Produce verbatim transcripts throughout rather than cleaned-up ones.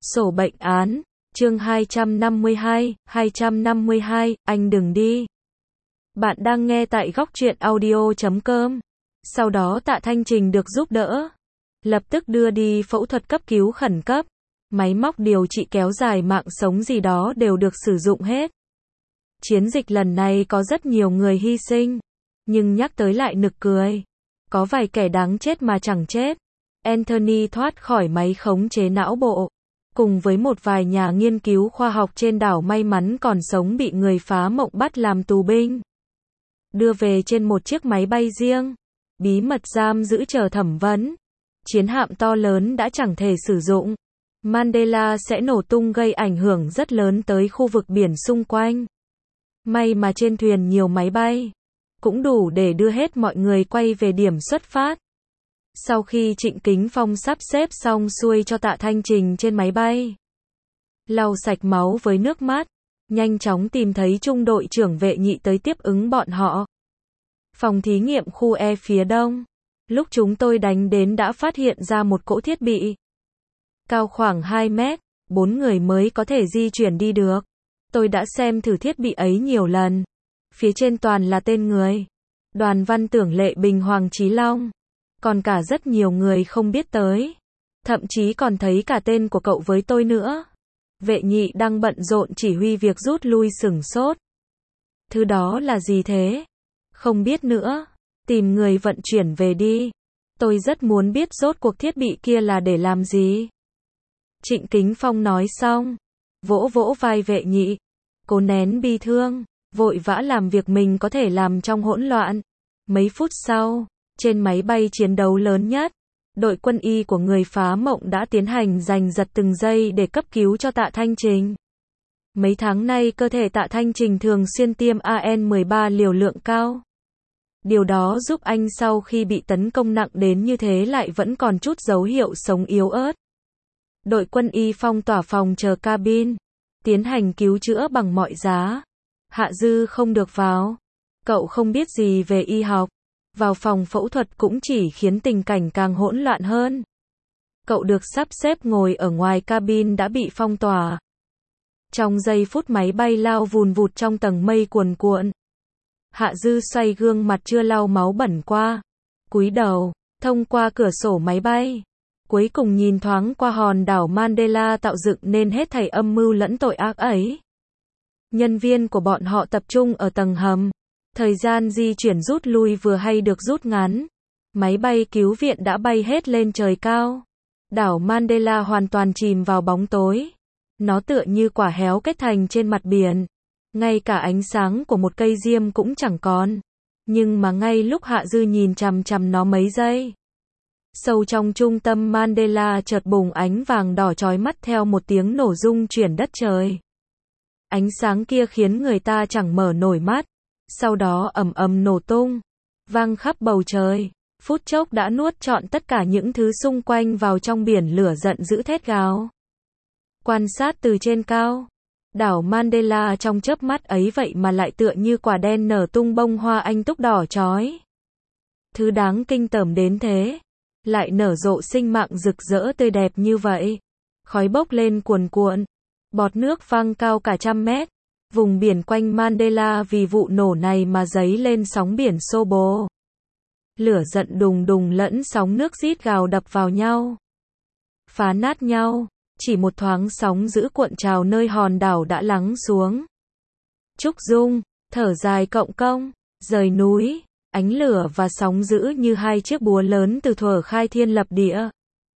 Sổ bệnh án, chương hai trăm năm mươi hai, hai trăm năm mươi hai, anh đừng đi. Bạn đang nghe tại góc truyện audio chấm com. Sau đó Tạ Thanh Trình được giúp đỡ. Lập tức đưa đi phẫu thuật cấp cứu khẩn cấp. Máy móc điều trị kéo dài mạng sống gì đó đều được sử dụng hết. Chiến dịch lần này có rất nhiều người hy sinh. Nhưng nhắc tới lại nực cười. Có vài kẻ đáng chết mà chẳng chết. Anthony thoát khỏi máy khống chế não bộ. Cùng với một vài nhà nghiên cứu khoa học trên đảo may mắn còn sống bị người phá mộng bắt làm tù binh. Đưa về trên một chiếc máy bay riêng. Bí mật giam giữ chờ thẩm vấn. Chiến hạm to lớn đã chẳng thể sử dụng. Mandela sẽ nổ tung gây ảnh hưởng rất lớn tới khu vực biển xung quanh. May mà trên thuyền nhiều máy bay. Cũng đủ để đưa hết mọi người quay về điểm xuất phát. Sau khi Trịnh Kính Phong sắp xếp xong xuôi cho Tạ Thanh Trình trên máy bay, lau sạch máu với nước mắt, nhanh chóng tìm thấy trung đội trưởng Vệ Nhị tới tiếp ứng bọn họ. Phòng thí nghiệm khu E phía đông. Lúc chúng tôi đánh đến đã phát hiện ra một cỗ thiết bị. Cao khoảng hai mét, bốn người mới có thể di chuyển đi được. Tôi đã xem thử thiết bị ấy nhiều lần. Phía trên toàn là tên người. Đoàn Văn Tưởng, Lệ Bình, Hoàng Chí Long. Còn cả rất nhiều người không biết tới. Thậm chí còn thấy cả tên của cậu với tôi nữa. Vệ Nhị đang bận rộn chỉ huy việc rút lui sửng sốt. Thứ đó là gì thế? Không biết nữa. Tìm người vận chuyển về đi. Tôi rất muốn biết rốt cuộc thiết bị kia là để làm gì. Trịnh Kính Phong nói xong. Vỗ vỗ vai Vệ Nhị. Cố nén bi thương. Vội vã làm việc mình có thể làm trong hỗn loạn. Mấy phút sau. Trên máy bay chiến đấu lớn nhất, đội quân y của người phá mộng đã tiến hành giành giật từng giây để cấp cứu cho Tạ Thanh Trình. Mấy tháng nay cơ thể Tạ Thanh Trình thường xuyên tiêm A N mười ba liều lượng cao. Điều đó giúp anh sau khi bị tấn công nặng đến như thế lại vẫn còn chút dấu hiệu sống yếu ớt. Đội quân y phong tỏa phòng chờ cabin, tiến hành cứu chữa bằng mọi giá. Hạ Dư không được vào. Cậu không biết gì về y học. Vào phòng phẫu thuật cũng chỉ khiến tình cảnh càng hỗn loạn hơn. Cậu được sắp xếp ngồi ở ngoài cabin đã bị phong tỏa. Trong giây phút máy bay lao vùn vụt trong tầng mây cuồn cuộn. Hạ Dư xoay gương mặt chưa lau máu bẩn qua. Cúi đầu, thông qua cửa sổ máy bay. Cuối cùng nhìn thoáng qua hòn đảo Mandela tạo dựng nên hết thảy âm mưu lẫn tội ác ấy. Nhân viên của bọn họ tập trung ở tầng hầm. Thời gian di chuyển rút lui vừa hay được rút ngắn. Máy bay cứu viện đã bay hết lên trời cao. Đảo Mandela hoàn toàn chìm vào bóng tối. Nó tựa như quả héo kết thành trên mặt biển. Ngay cả ánh sáng của một cây diêm cũng chẳng còn. Nhưng mà ngay lúc Hạ Dư nhìn chằm chằm nó mấy giây. Sâu trong trung tâm Mandela chợt bùng ánh vàng đỏ chói mắt theo một tiếng nổ rung chuyển đất trời. Ánh sáng kia khiến người ta chẳng mở nổi mắt. Sau đó ầm ầm nổ tung, vang khắp bầu trời, phút chốc đã nuốt trọn tất cả những thứ xung quanh vào trong biển lửa giận dữ thét gào. Quan sát từ trên cao, đảo Mandela trong chớp mắt ấy vậy mà lại tựa như quả đen nở tung bông hoa anh túc đỏ chói. Thứ đáng kinh tởm đến thế, lại nở rộ sinh mạng rực rỡ tươi đẹp như vậy. Khói bốc lên cuồn cuộn, bọt nước văng cao cả trăm mét. Vùng biển quanh Mandela vì vụ nổ này mà dấy lên sóng biển xô bồ. Lửa giận đùng đùng lẫn sóng nước rít gào đập vào nhau. Phá nát nhau, chỉ một thoáng sóng dữ cuộn trào nơi hòn đảo đã lắng xuống. Trúc Dung, thở dài cộng công, rời núi, ánh lửa và sóng dữ như hai chiếc búa lớn từ thuở khai thiên lập địa.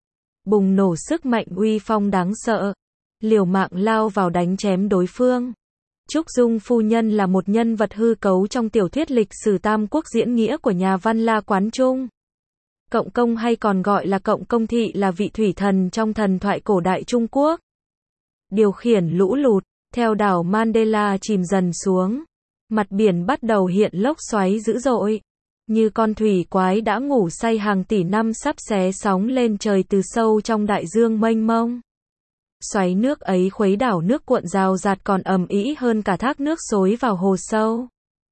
Bùng nổ sức mạnh uy phong đáng sợ, liều mạng lao vào đánh chém đối phương. Trúc Dung phu nhân là một nhân vật hư cấu trong tiểu thuyết lịch sử Tam Quốc diễn nghĩa của nhà văn La Quán Trung. Cộng công hay còn gọi là Cộng công thị là vị thủy thần trong thần thoại cổ đại Trung Quốc. Điều khiển lũ lụt, theo đảo Mandela chìm dần xuống. Mặt biển bắt đầu hiện lốc xoáy dữ dội. Như con thủy quái đã ngủ say hàng tỷ năm sắp xé sóng lên trời từ sâu trong đại dương mênh mông. Xoáy nước ấy khuấy đảo nước cuộn rào rạt còn ầm ĩ hơn cả thác nước xối vào hồ sâu.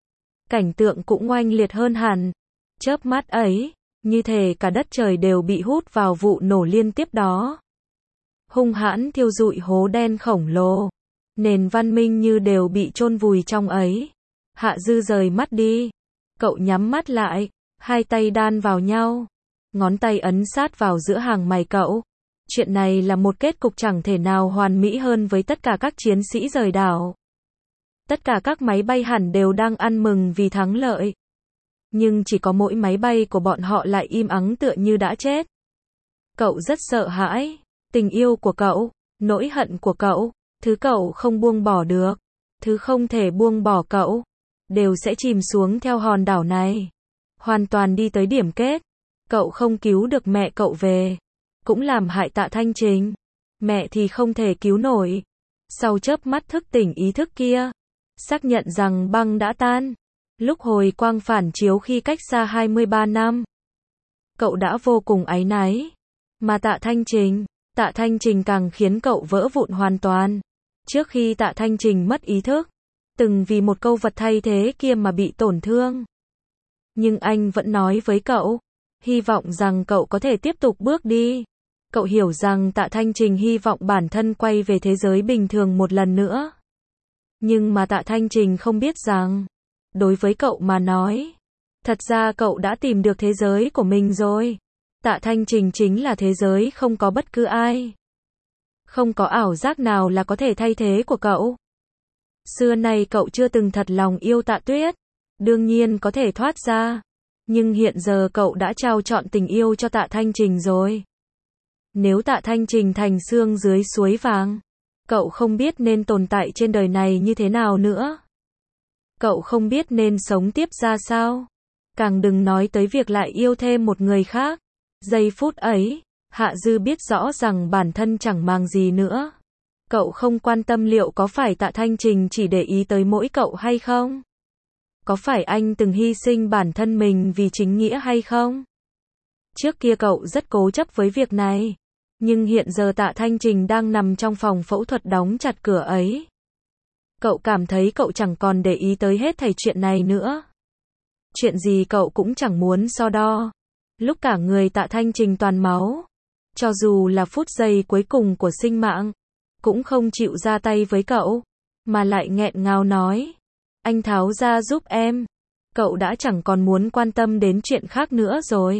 Cảnh tượng cũng oanh liệt hơn hẳn. Chớp mắt ấy, như thể cả đất trời đều bị hút vào vụ nổ liên tiếp đó. hung hãn thiêu rụi hố đen khổng lồ. Nền văn minh như đều bị chôn vùi trong ấy. Hạ Dư rời mắt đi. Cậu nhắm mắt lại, hai tay đan vào nhau. Ngón tay ấn sát vào giữa hàng mày cậu. Chuyện này là một kết cục chẳng thể nào hoàn mỹ hơn với tất cả các chiến sĩ rời đảo. Tất cả các máy bay hẳn đều đang ăn mừng vì thắng lợi. Nhưng chỉ có mỗi máy bay của bọn họ lại im ắng tựa như đã chết. Cậu rất sợ hãi. Tình yêu của cậu, nỗi hận của cậu, thứ cậu không buông bỏ được, thứ không thể buông bỏ cậu, đều sẽ chìm xuống theo hòn đảo này. Hoàn toàn đi tới điểm kết. Cậu không cứu được mẹ cậu về. Cũng làm hại Tạ Thanh Trình. Mẹ thì không thể cứu nổi. Sau chớp mắt thức tỉnh ý thức kia, xác nhận rằng băng đã tan. Lúc hồi quang phản chiếu khi cách xa hai mươi ba năm. Cậu đã vô cùng áy náy. Mà Tạ Thanh Trình, Tạ Thanh Trình càng khiến cậu vỡ vụn hoàn toàn. Trước khi Tạ Thanh Trình mất ý thức, từng vì một câu vật thay thế kia mà bị tổn thương. Nhưng anh vẫn nói với cậu, hy vọng rằng cậu có thể tiếp tục bước đi. Cậu hiểu rằng Tạ Thanh Trình hy vọng bản thân quay về thế giới bình thường một lần nữa. Nhưng mà Tạ Thanh Trình không biết rằng, đối với cậu mà nói, thật ra cậu đã tìm được thế giới của mình rồi. Tạ Thanh Trình chính là thế giới không có bất cứ ai. Không có ảo giác nào là có thể thay thế của cậu. Xưa nay cậu chưa từng thật lòng yêu Tạ Tuyết. Đương nhiên có thể thoát ra. Nhưng hiện giờ cậu đã trao trọn tình yêu cho Tạ Thanh Trình rồi. Nếu Tạ Thanh Trình thành xương dưới suối vàng, cậu không biết nên tồn tại trên đời này như thế nào nữa. Cậu không biết nên sống tiếp ra sao. Càng đừng nói tới việc lại yêu thêm một người khác. Giây phút ấy, Hạ Dư biết rõ rằng bản thân chẳng màng gì nữa. Cậu không quan tâm liệu có phải Tạ Thanh Trình chỉ để ý tới mỗi cậu hay không? Có phải anh từng hy sinh bản thân mình vì chính nghĩa hay không? Trước kia cậu rất cố chấp với việc này. Nhưng hiện giờ Tạ Thanh Trình đang nằm trong phòng phẫu thuật đóng chặt cửa ấy. Cậu cảm thấy cậu chẳng còn để ý tới hết thảy chuyện này nữa. Chuyện gì cậu cũng chẳng muốn so đo. Lúc cả người Tạ Thanh Trình toàn máu, cho dù là phút giây cuối cùng của sinh mạng, cũng không chịu ra tay với cậu, mà lại nghẹn ngào nói, anh tháo ra giúp em. Cậu đã chẳng còn muốn quan tâm đến chuyện khác nữa rồi.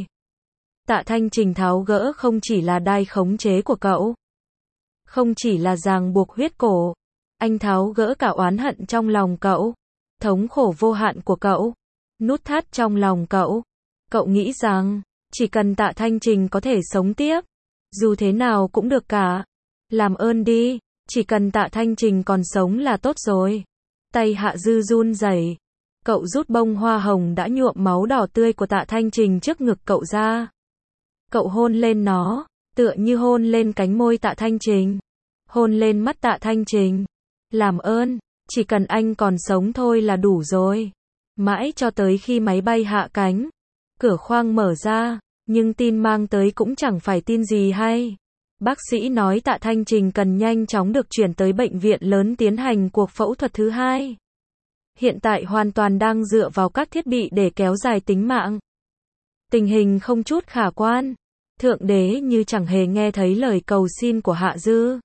Tạ Thanh Trình tháo gỡ không chỉ là đai khống chế của cậu, không chỉ là ràng buộc huyết cổ, anh tháo gỡ cả oán hận trong lòng cậu, thống khổ vô hạn của cậu, nút thắt trong lòng cậu. Cậu nghĩ rằng, chỉ cần Tạ Thanh Trình có thể sống tiếp, dù thế nào cũng được cả. Làm ơn đi, chỉ cần Tạ Thanh Trình còn sống là tốt rồi. Tay Hạ Dư run rẩy. Cậu rút bông hoa hồng đã nhuộm máu đỏ tươi của Tạ Thanh Trình trước ngực cậu ra. Cậu hôn lên nó, tựa như hôn lên cánh môi Tạ Thanh Trình. Hôn lên mắt Tạ Thanh Trình. Làm ơn, chỉ cần anh còn sống thôi là đủ rồi. Mãi cho tới khi máy bay hạ cánh, cửa khoang mở ra, nhưng tin mang tới cũng chẳng phải tin gì hay. Bác sĩ nói Tạ Thanh Trình cần nhanh chóng được chuyển tới bệnh viện lớn tiến hành cuộc phẫu thuật thứ hai. Hiện tại hoàn toàn đang dựa vào các thiết bị để kéo dài tính mạng. Tình hình không chút khả quan. Thượng đế như chẳng hề nghe thấy lời cầu xin của Hạ Dư.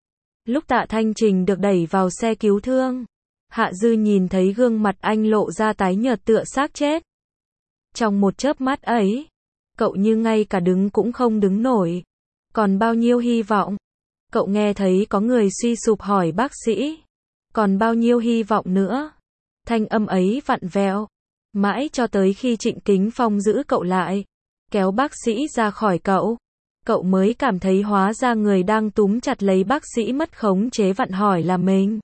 Lúc Tạ Thanh Trình được đẩy vào xe cứu thương, Hạ Dư nhìn thấy gương mặt anh lộ ra tái nhợt tựa xác chết. Trong một chớp mắt ấy, cậu như ngay cả đứng cũng không đứng nổi. Còn bao nhiêu hy vọng? Cậu nghe thấy có người suy sụp hỏi bác sĩ. Còn bao nhiêu hy vọng nữa? Thanh âm ấy vặn vẹo. Mãi cho tới khi Trịnh Kính Phong giữ cậu lại, kéo bác sĩ ra khỏi cậu, cậu mới cảm thấy hóa ra người đang túm chặt lấy bác sĩ mất khống chế vặn hỏi là mình.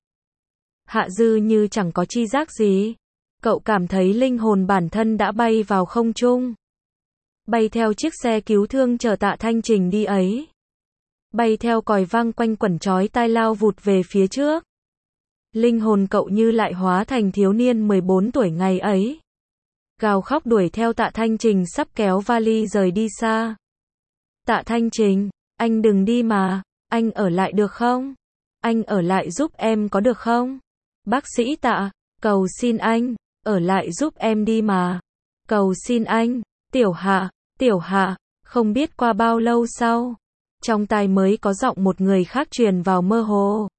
Hạ Dư như chẳng có chi giác gì. Cậu cảm thấy linh hồn bản thân đã bay vào không trung. Bay theo chiếc xe cứu thương chở Tạ Thanh Trình đi ấy. Bay theo còi vang quanh quẩn chói tai lao vụt về phía trước. Linh hồn cậu như lại hóa thành thiếu niên mười bốn tuổi ngày ấy. Gào khóc đuổi theo Tạ Thanh Trình sắp kéo vali rời đi xa. Tạ Thanh Trình, anh đừng đi mà, anh ở lại được không? Anh ở lại giúp em có được không? Bác sĩ Tạ, cầu xin anh, ở lại giúp em đi mà. Cầu xin anh, Tiểu Hạ, Tiểu Hạ, không biết qua bao lâu sau, Trong tai mới có giọng một người khác truyền vào mơ hồ.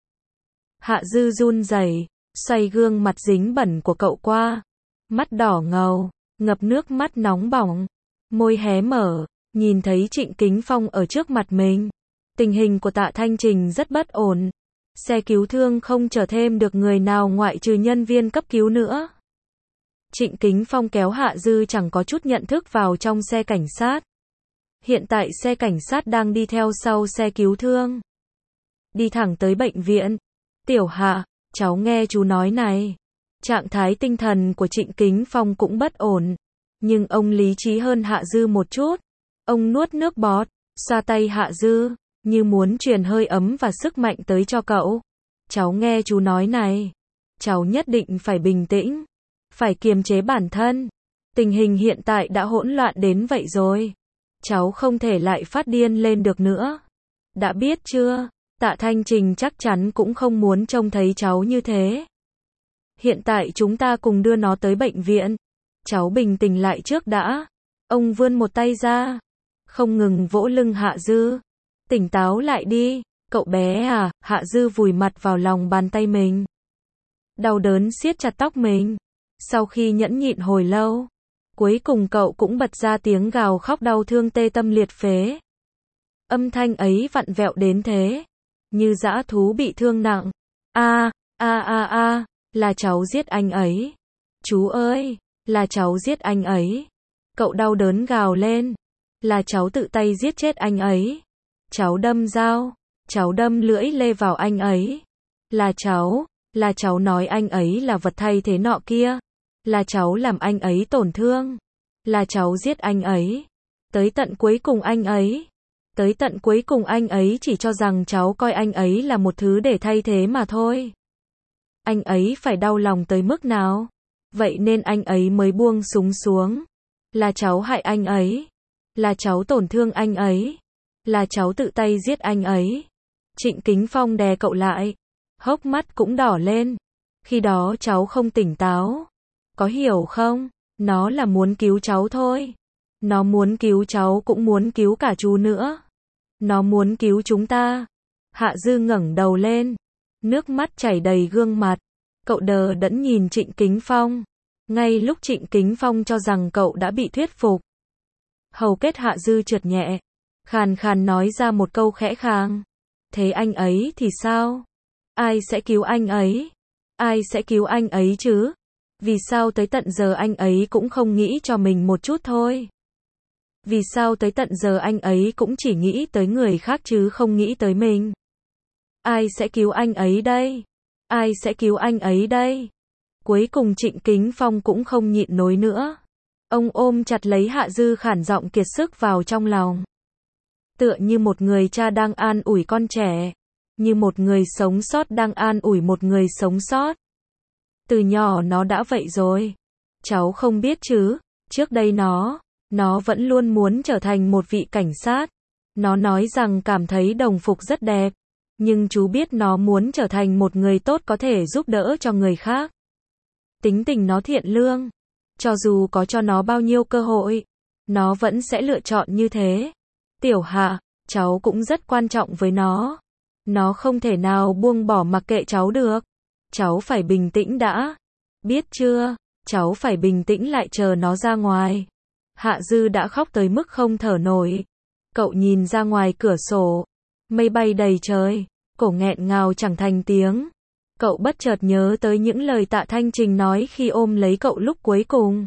Hạ Dư run rẩy, xoay gương mặt dính bẩn của cậu qua. Mắt đỏ ngầu, ngập nước mắt nóng bỏng. Môi hé mở, nhìn thấy Trịnh Kính Phong ở trước mặt mình. Tình hình của Tạ Thanh Trình rất bất ổn. Xe cứu thương không chở thêm được người nào ngoại trừ nhân viên cấp cứu nữa. Trịnh Kính Phong kéo Hạ Dư chẳng có chút nhận thức vào trong xe cảnh sát. Hiện tại xe cảnh sát đang đi theo sau xe cứu thương. Đi thẳng tới bệnh viện. Tiểu Hạ, cháu nghe chú nói này. Trạng thái tinh thần của Trịnh Kính Phong cũng bất ổn. Nhưng ông lý trí hơn Hạ Dư một chút. Ông nuốt nước bọt, xoa tay Hạ Dư, như muốn truyền hơi ấm và sức mạnh tới cho cậu. Cháu nghe chú nói này. Cháu nhất định phải bình tĩnh. Phải kiềm chế bản thân. Tình hình hiện tại đã hỗn loạn đến vậy rồi. Cháu không thể lại phát điên lên được nữa. Đã biết chưa? Tạ Thanh Trình chắc chắn cũng không muốn trông thấy cháu như thế. Hiện tại chúng ta cùng đưa nó tới bệnh viện. Cháu bình tĩnh lại trước đã. Ông vươn một tay ra, không ngừng vỗ lưng Hạ Dư. Tỉnh táo lại đi, cậu bé à. Hạ Dư vùi mặt vào lòng bàn tay mình. Đau đớn siết chặt tóc mình. Sau khi nhẫn nhịn hồi lâu, cuối cùng cậu cũng bật ra tiếng gào khóc đau thương tê tâm liệt phế. Âm thanh ấy vặn vẹo đến thế, như dã thú bị thương nặng. A, a a a, là cháu giết anh ấy. Chú ơi, là cháu giết anh ấy. Cậu đau đớn gào lên. Là cháu tự tay giết chết anh ấy. Cháu đâm dao, cháu đâm lưỡi lê vào anh ấy. Là cháu, là cháu nói anh ấy là vật thay thế nọ kia. Là cháu làm anh ấy tổn thương. Là cháu giết anh ấy. Tới tận cuối cùng anh ấy. Tới tận cuối cùng anh ấy chỉ cho rằng cháu coi anh ấy là một thứ để thay thế mà thôi. Anh ấy phải đau lòng tới mức nào? Vậy nên anh ấy mới buông súng xuống. Là cháu hại anh ấy. Là cháu tổn thương anh ấy. Là cháu tự tay giết anh ấy. Trịnh Kính Phong đè cậu lại. Hốc mắt cũng đỏ lên. Khi đó cháu không tỉnh táo. Có hiểu không? Nó là muốn cứu cháu thôi. Nó muốn cứu cháu cũng muốn cứu cả chú nữa. Nó muốn cứu chúng ta. Hạ Dư ngẩng đầu lên. Nước mắt chảy đầy gương mặt. Cậu đờ đẫn nhìn Trịnh Kính Phong. Ngay lúc Trịnh Kính Phong cho rằng cậu đã bị thuyết phục. Hầu kết Hạ Dư trượt nhẹ. Khàn khàn nói ra một câu khẽ khàng. Thế anh ấy thì sao? Ai sẽ cứu anh ấy? Ai sẽ cứu anh ấy chứ? Vì sao tới tận giờ anh ấy cũng không nghĩ cho mình một chút thôi? Vì sao tới tận giờ anh ấy cũng chỉ nghĩ tới người khác chứ không nghĩ tới mình? Ai sẽ cứu anh ấy đây? Ai sẽ cứu anh ấy đây? Cuối cùng Trịnh Kính Phong cũng không nhịn nổi nữa. Ông ôm chặt lấy Hạ Dư khản giọng kiệt sức vào trong lòng. Tựa như một người cha đang an ủi con trẻ. Như một người sống sót đang an ủi một người sống sót. Từ nhỏ nó đã vậy rồi. Cháu không biết chứ, trước đây nó, nó vẫn luôn muốn trở thành một vị cảnh sát. Nó nói rằng cảm thấy đồng phục rất đẹp. Nhưng chú biết nó muốn trở thành một người tốt có thể giúp đỡ cho người khác. Tính tình nó thiện lương. Cho dù có cho nó bao nhiêu cơ hội, nó vẫn sẽ lựa chọn như thế. Tiểu Hạ, cháu cũng rất quan trọng với nó. Nó không thể nào buông bỏ mặc kệ cháu được. Cháu phải bình tĩnh đã. Biết chưa? Cháu phải bình tĩnh lại chờ nó ra ngoài. Hạ Dư đã khóc tới mức không thở nổi. Cậu nhìn ra ngoài cửa sổ. Mây bay đầy trời. Cổ nghẹn ngào chẳng thành tiếng. Cậu bất chợt nhớ tới những lời Tạ Thanh Trình nói khi ôm lấy cậu lúc cuối cùng.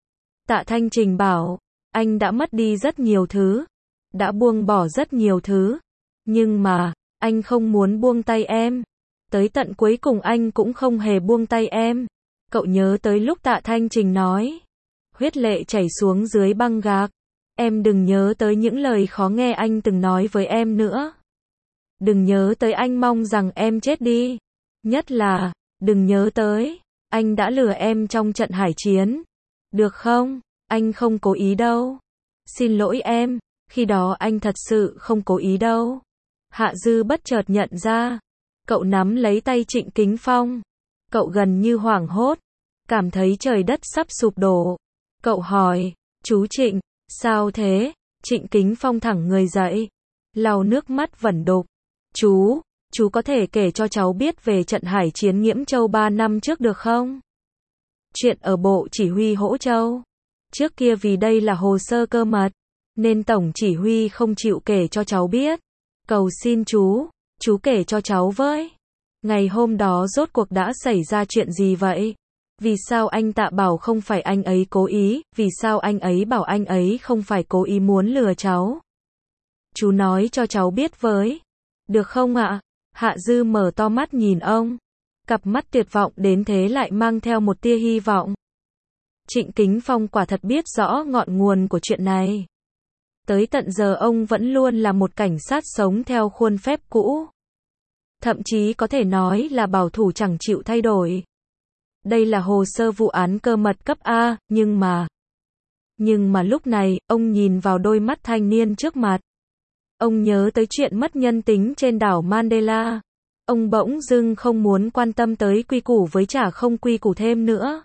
Tạ Thanh Trình bảo, anh đã mất đi rất nhiều thứ. Đã buông bỏ rất nhiều thứ. Nhưng mà, anh không muốn buông tay em. Tới tận cuối cùng anh cũng không hề buông tay em. Cậu nhớ tới lúc Tạ Thanh Trình nói. Huyết lệ chảy xuống dưới băng gạc. Em đừng nhớ tới những lời khó nghe anh từng nói với em nữa. Đừng nhớ tới anh mong rằng em chết đi. Nhất là, đừng nhớ tới, anh đã lừa em trong trận hải chiến. Được không? Anh không cố ý đâu. Xin lỗi em, khi đó anh thật sự không cố ý đâu. Hạ Dư bất chợt nhận ra. Cậu nắm lấy tay Trịnh Kính Phong. Cậu gần như hoảng hốt. Cảm thấy trời đất sắp sụp đổ. Cậu hỏi, chú Trịnh, sao thế? Trịnh Kính Phong thẳng người dậy. lau nước mắt vẩn đục. Chú, chú có thể kể cho cháu biết về trận hải chiến Nghiễm Châu ba năm trước được không? Chuyện ở Bộ Chỉ huy Hỗ Châu. Trước kia vì đây là hồ sơ cơ mật, nên Tổng Chỉ huy không chịu kể cho cháu biết. Cầu xin chú, chú kể cho cháu với. Ngày hôm đó rốt cuộc đã xảy ra chuyện gì vậy? Vì sao anh Tạ bảo không phải anh ấy cố ý, vì sao anh ấy bảo anh ấy không phải cố ý muốn lừa cháu? Chú nói cho cháu biết với. Được không ạ? Hạ Dư mở to mắt nhìn ông. Cặp mắt tuyệt vọng đến thế lại mang theo một tia hy vọng. Trịnh Kính Phong quả thật biết rõ ngọn nguồn của chuyện này. Tới tận giờ ông vẫn luôn là một cảnh sát sống theo khuôn phép cũ. Thậm chí có thể nói là bảo thủ chẳng chịu thay đổi. Đây là hồ sơ vụ án cơ mật cấp A, nhưng mà... Nhưng mà lúc này, ông nhìn vào đôi mắt thanh niên trước mặt. Ông nhớ tới chuyện mất nhân tính trên đảo Mandela. Ông bỗng dưng không muốn quan tâm tới quy củ với chả không quy củ thêm nữa.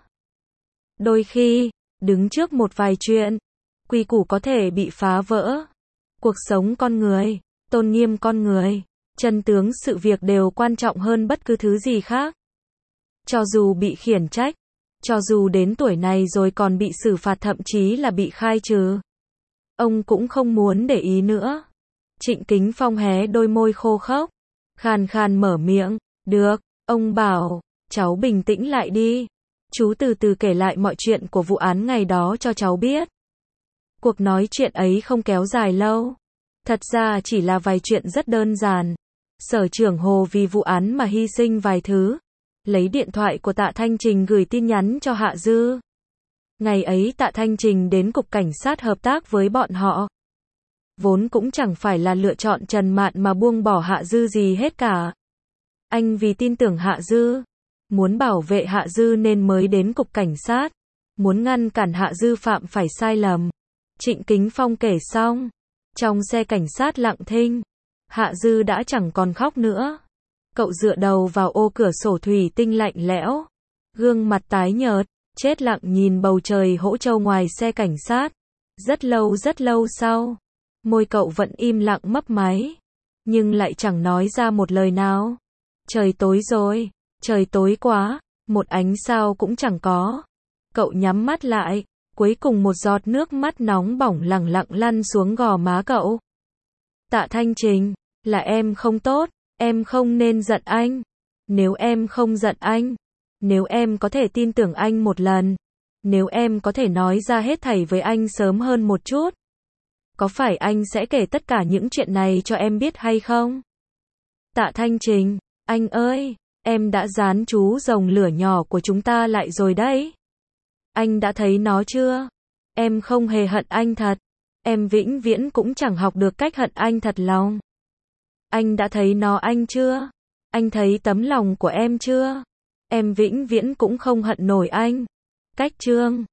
Đôi khi, đứng trước một vài chuyện, quy củ có thể bị phá vỡ. Cuộc sống con người, tôn nghiêm con người, chân tướng sự việc đều quan trọng hơn bất cứ thứ gì khác. Cho dù bị khiển trách, cho dù đến tuổi này rồi còn bị xử phạt thậm chí là bị khai trừ, ông cũng không muốn để ý nữa. Trịnh Kính Phong hé đôi môi khô khốc, khàn khàn mở miệng, được, ông bảo, cháu bình tĩnh lại đi. Chú từ từ kể lại mọi chuyện của vụ án ngày đó cho cháu biết. Cuộc nói chuyện ấy không kéo dài lâu. Thật ra chỉ là vài chuyện rất đơn giản. Sở trưởng Hồ vì vụ án mà hy sinh vài thứ. Lấy điện thoại của Tạ Thanh Trình gửi tin nhắn cho Hạ Dư. Ngày ấy Tạ Thanh Trình đến cục cảnh sát hợp tác với bọn họ. Vốn cũng chẳng phải là lựa chọn Trần Mạn mà buông bỏ Hạ Dư gì hết cả. Anh vì tin tưởng Hạ Dư, muốn bảo vệ Hạ Dư nên mới đến cục cảnh sát, muốn ngăn cản Hạ Dư phạm phải sai lầm. Trịnh Kính Phong kể xong, trong xe cảnh sát lặng thinh, Hạ Dư đã chẳng còn khóc nữa. Cậu dựa đầu vào ô cửa sổ thủy tinh lạnh lẽo, gương mặt tái nhợt, chết lặng nhìn bầu trời Hỗ Châu ngoài xe cảnh sát. Rất lâu rất lâu sau, môi cậu vẫn im lặng mấp máy, nhưng lại chẳng nói ra một lời nào. Trời tối rồi, trời tối quá, một ánh sao cũng chẳng có. Cậu nhắm mắt lại, cuối cùng một giọt nước mắt nóng bỏng lẳng lặng lăn xuống gò má cậu. Tạ Thanh Trình, là em không tốt, em không nên giận anh. Nếu em không giận anh, nếu em có thể tin tưởng anh một lần, nếu em có thể nói ra hết thảy với anh sớm hơn một chút, có phải anh sẽ kể tất cả những chuyện này cho em biết hay không? Tạ Thanh Trình, anh ơi, em đã dán chú rồng lửa nhỏ của chúng ta lại rồi đấy. Anh đã thấy nó chưa? Em không hề hận anh thật. Em vĩnh viễn cũng chẳng học được cách hận anh thật lòng. Anh đã thấy nó anh chưa? Anh thấy tấm lòng của em chưa? Em vĩnh viễn cũng không hận nổi anh. Cách Trương